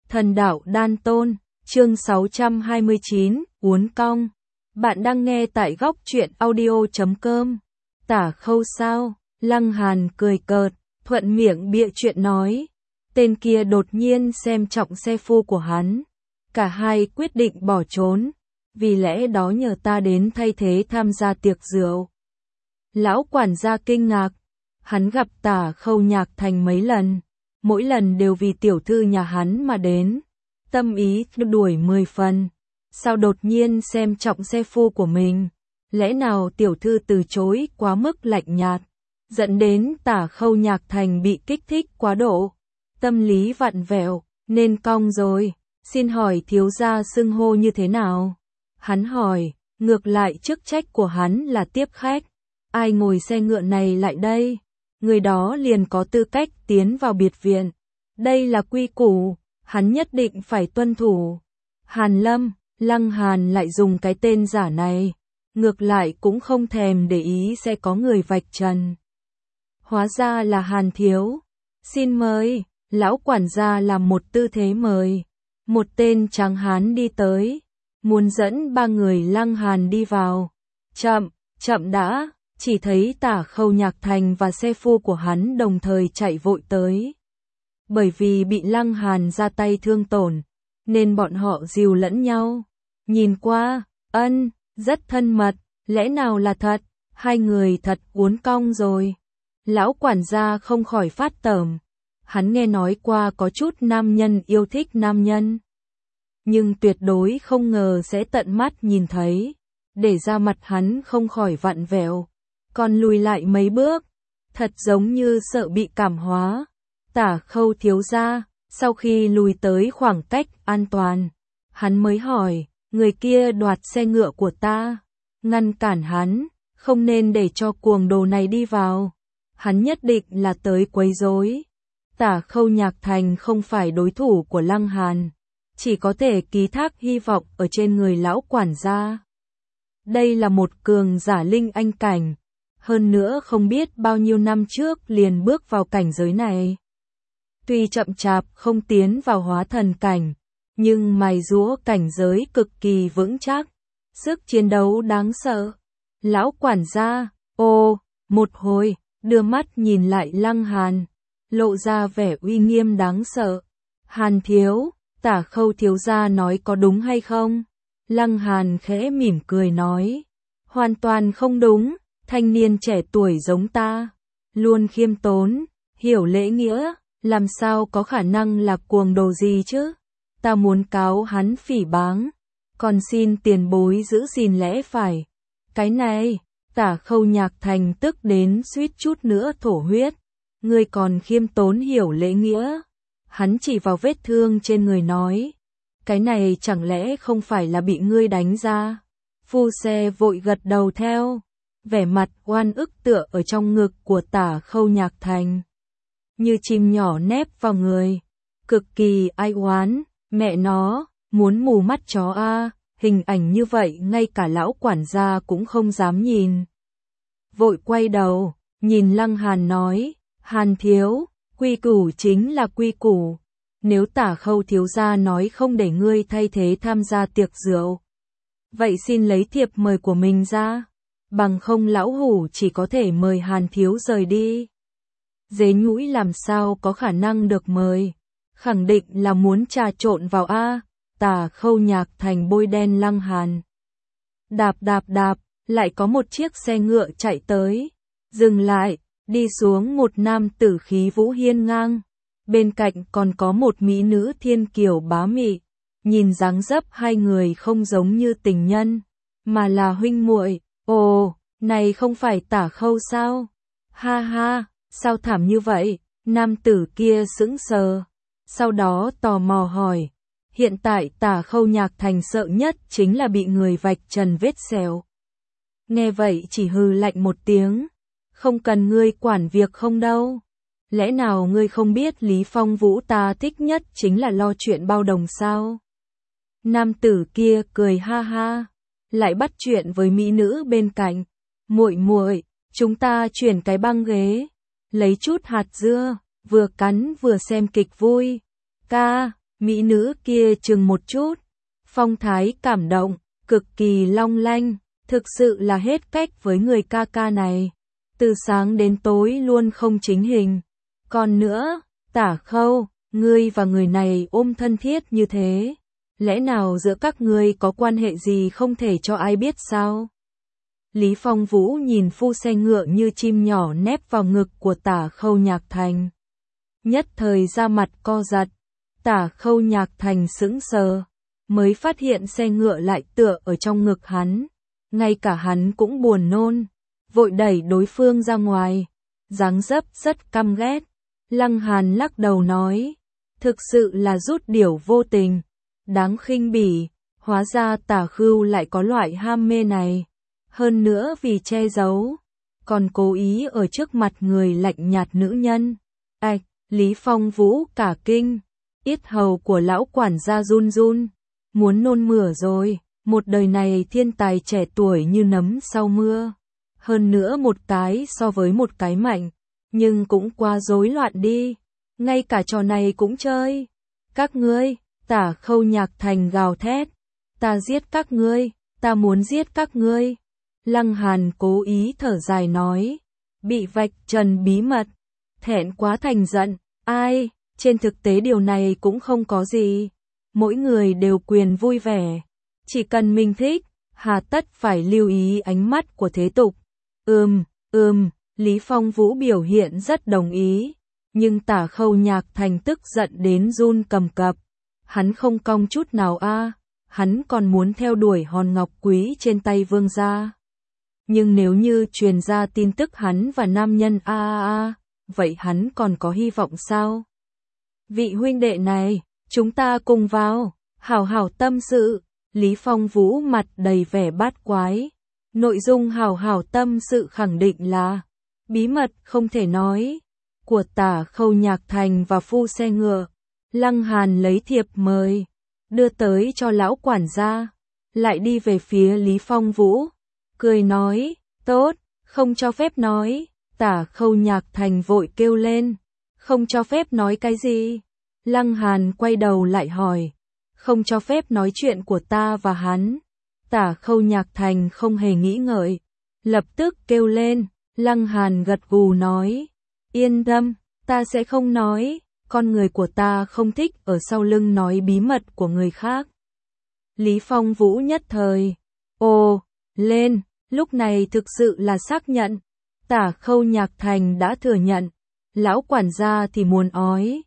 Thần đạo đan tôn, chương 629, uốn cong. Bạn đang nghe tại góc truyện audio.com. Tả Khâu sao? Lăng Hàn cười cợt, thuận miệng bịa chuyện nói. Tên kia đột nhiên xem trọng xe phu của hắn. Cả hai quyết định bỏ trốn. Vì lẽ đó nhờ ta đến thay thế tham gia tiệc rượu. Lão quản gia kinh ngạc. Hắn gặp Tả Khâu Nhạc Thành mấy lần. Mỗi lần đều vì tiểu thư nhà hắn mà đến. Tâm ý đuổi 10 phần. Sao đột nhiên xem trọng xe phu của mình? Lẽ nào tiểu thư từ chối quá mức lạnh nhạt, dẫn đến Tả Khâu Nhạc Thành bị kích thích quá độ? Tâm lý vặn vẹo, nên cong rồi. Xin hỏi thiếu gia xưng hô như thế nào? Hắn hỏi, ngược lại chức trách của hắn là tiếp khách. Ai ngồi xe ngựa này lại đây? Người đó liền có tư cách tiến vào biệt viện. Đây là quy củ, hắn nhất định phải tuân thủ. Hàn Lâm, Lăng Hàn lại dùng cái tên giả này. Ngược lại cũng không thèm để ý sẽ có người vạch trần. Hóa ra là Hàn thiếu. Xin mời, lão quản gia làm một tư thế mời. Một tên tráng hán đi tới, muốn dẫn ba người Lăng Hàn đi vào. Chậm đã. Chỉ thấy Tả Khâu Nhạc Thành và xe phu của hắn đồng thời chạy vội tới. Bởi vì bị Lăng Hàn ra tay thương tổn, nên bọn họ dìu lẫn nhau. Nhìn qua, rất thân mật, lẽ nào là thật, hai người thật uốn cong rồi. Lão quản gia không khỏi phát tởm. Hắn nghe nói qua có chút nam nhân yêu thích nam nhân, nhưng tuyệt đối không ngờ sẽ tận mắt nhìn thấy. Để ra mặt hắn không khỏi vặn vẹo, còn lùi lại mấy bước, thật giống như sợ bị cảm hóa. Tả Khâu thiếu gia, sau khi lùi tới khoảng cách an toàn, hắn mới hỏi, người kia đoạt xe ngựa của ta, ngăn cản hắn, không nên để cho cuồng đồ này đi vào. Hắn nhất định là tới quấy rối. Tả Khâu Nhạc Thành không phải đối thủ của Lăng Hàn, chỉ có thể ký thác hy vọng ở trên người lão quản gia. Đây là một cường giả linh anh cảnh, hơn nữa không biết bao nhiêu năm trước liền bước vào cảnh giới này. Tuy chậm chạp không tiến vào hóa thần cảnh, nhưng mài giũa cảnh giới cực kỳ vững chắc, sức chiến đấu đáng sợ. Lão quản gia, một hồi, đưa mắt nhìn lại Lăng Hàn, lộ ra vẻ uy nghiêm đáng sợ. Hàn thiếu, Tả Khâu thiếu gia nói có đúng hay không? Lăng Hàn khẽ mỉm cười nói, hoàn toàn không đúng, thanh niên trẻ tuổi giống ta, luôn khiêm tốn, hiểu lễ nghĩa, làm sao có khả năng là cuồng đồ gì chứ? Ta muốn cáo hắn phỉ báng, còn xin tiền bối giữ gìn lẽ phải. Cái này, Tả Khâu Nhạc Thành tức đến suýt chút nữa thổ huyết. Ngươi còn khiêm tốn hiểu lễ nghĩa? Hắn chỉ vào vết thương trên người nói, cái này chẳng lẽ không phải là bị ngươi đánh ra? Phu xe vội gật đầu theo, vẻ mặt oan ức tựa ở trong ngực của Tả Khâu Nhạc Thành, như chim nhỏ nép vào người, cực kỳ ai oán. Mẹ nó, muốn mù mắt chó a, hình ảnh như vậy ngay cả lão quản gia cũng không dám nhìn. Vội quay đầu, nhìn Lăng Hàn nói, Hàn thiếu, quy củ chính là quy củ. Nếu Tả Khâu thiếu gia nói không để ngươi thay thế tham gia tiệc rượu, vậy xin lấy thiệp mời của mình ra, bằng không lão hủ chỉ có thể mời Hàn thiếu rời đi. Dế nhũi làm sao có khả năng được mời, khẳng định là muốn trà trộn vào a. Tả Khâu Nhạc Thành bôi đen Lăng Hàn. Đạp, lại có một chiếc xe ngựa chạy tới, dừng lại, đi xuống một nam tử khí vũ hiên ngang. Bên cạnh còn có một mỹ nữ thiên kiều bá mị, nhìn dáng dấp hai người không giống như tình nhân, mà là huynh muội. Ồ, này không phải Tả Khâu sao? Ha ha, sao thảm như vậy? Nam tử kia sững sờ, sau đó tò mò hỏi. Hiện tại Tả Khâu Nhạc Thành sợ nhất chính là bị người vạch trần vết sẹo. Nghe vậy chỉ hừ lạnh một tiếng, không cần ngươi quản việc không đâu. Lẽ nào ngươi không biết Lý Phong Vũ ta thích nhất chính là lo chuyện bao đồng sao? Nam tử kia cười ha ha, lại bắt chuyện với mỹ nữ bên cạnh. Muội, chúng ta chuyển cái băng ghế, lấy chút hạt dưa, vừa cắn vừa xem kịch vui. Ca, Mỹ nữ kia chừng một chút, phong thái cảm động, cực kỳ long lanh, thực sự là hết cách với người ca ca này. Từ sáng đến tối luôn không chính hình. Còn nữa, Tả Khâu, ngươi và người này ôm thân thiết như thế. Lẽ nào giữa các ngươi có quan hệ gì không thể cho ai biết sao? Lý Phong Vũ nhìn phu xe ngựa như chim nhỏ nép vào ngực của Tả Khâu Nhạc Thành. Nhất thời ra mặt co giật, Tả Khâu Nhạc Thành sững sờ, mới phát hiện xe ngựa lại tựa ở trong ngực hắn. Ngay cả hắn cũng buồn nôn, vội đẩy đối phương ra ngoài, dáng dấp rất căm ghét. Lăng Hàn lắc đầu nói, thực sự là rút điểu vô tình, đáng khinh bỉ, hóa ra Tả Khưu lại có loại ham mê này. Hơn nữa vì che giấu, còn cố ý ở trước mặt người lạnh nhạt nữ nhân. Ảch, Lý Phong Vũ cả kinh, yết hầu của lão quản gia run run, muốn nôn mửa rồi, một đời này thiên tài trẻ tuổi như nấm sau mưa. Hơn nữa một cái so với một cái mạnh, nhưng cũng quá rối loạn đi, ngay cả trò này cũng chơi. Các ngươi, Tả Khâu Nhạc Thành gào thét, ta giết các ngươi, ta muốn giết các ngươi. Lăng Hàn cố ý thở dài nói, bị vạch trần bí mật, thẹn quá thành giận, ai, trên thực tế điều này cũng không có gì, mỗi người đều quyền vui vẻ, chỉ cần mình thích, hà tất phải lưu ý ánh mắt của thế tục. Lý Phong Vũ biểu hiện rất đồng ý, nhưng Tả Khâu Nhạc Thành tức giận đến run cầm cập, hắn không cong chút nào hắn còn muốn theo đuổi hòn ngọc quý trên tay vương gia. Nhưng nếu như truyền ra tin tức hắn và nam nhân vậy hắn còn có hy vọng sao? Vị huynh đệ này, chúng ta cùng vào, hảo hảo tâm sự. Lý Phong Vũ mặt đầy vẻ bát quái. Nội dung hảo hảo tâm sự khẳng định là bí mật không thể nói của Tả Khâu Nhạc Thành và phu xe ngựa. Lăng Hàn lấy thiệp mời, đưa tới cho lão quản gia, lại đi về phía Lý Phong Vũ, cười nói, tốt, không cho phép nói. Tả Khâu Nhạc Thành vội kêu lên, không cho phép nói cái gì? Lăng Hàn quay đầu lại hỏi, không cho phép nói chuyện của ta và hắn. Tả Khâu Nhạc Thành không hề nghĩ ngợi, lập tức kêu lên. Lăng Hàn gật gù nói, yên tâm, ta sẽ không nói, con người của ta không thích ở sau lưng nói bí mật của người khác. Lý Phong Vũ nhất thời, lên, lúc này thực sự là xác nhận, Tả Khâu Nhạc Thành đã thừa nhận, lão quản gia thì muốn ói.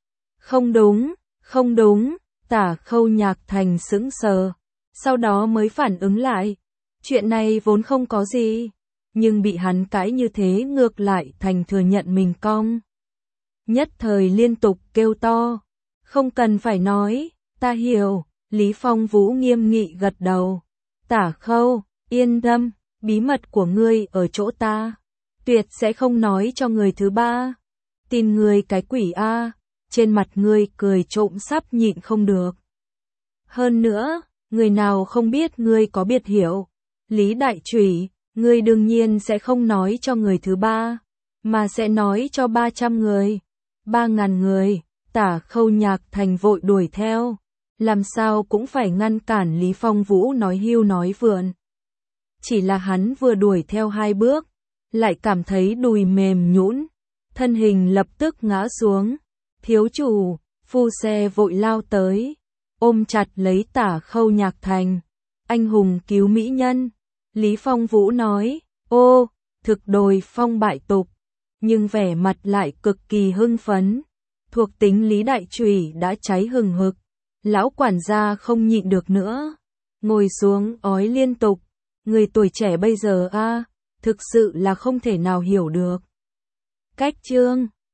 Không đúng, Tả Khâu Nhạc Thành sững sờ, sau đó mới phản ứng lại, chuyện này vốn không có gì, nhưng bị hắn cãi như thế ngược lại thành thừa nhận mình cong. Nhất thời liên tục kêu to, không cần phải nói, ta hiểu. Lý Phong Vũ nghiêm nghị gật đầu, Tả Khâu, yên tâm, bí mật của ngươi ở chỗ ta, tuyệt sẽ không nói cho người thứ ba. Tin ngươi cái quỷ trên mặt ngươi cười trộm sắp nhịn không được. Hơn nữa, người nào không biết ngươi có biệt hiệu, Lý Đại Chủy, ngươi đương nhiên sẽ không nói cho người thứ ba, mà sẽ nói cho 300 người, 3.000 người. Tả Khâu Nhạc Thành vội đuổi theo, làm sao cũng phải ngăn cản Lý Phong Vũ nói hưu nói vượn. Chỉ là hắn vừa đuổi theo 2 bước, lại cảm thấy đùi mềm nhũn, thân hình lập tức ngã xuống. Thiếu chủ, phu xe vội lao tới, ôm chặt lấy Tả Khâu Nhạc Thành, anh hùng cứu mỹ nhân. Lý Phong Vũ nói, thực đồi phong bại tục, nhưng vẻ mặt lại cực kỳ hưng phấn. Thuộc tính Lý Đại Chủy đã cháy hừng hực, lão quản gia không nhịn được nữa, ngồi xuống ói liên tục. Người tuổi trẻ bây giờ thực sự là không thể nào hiểu được. Cách chương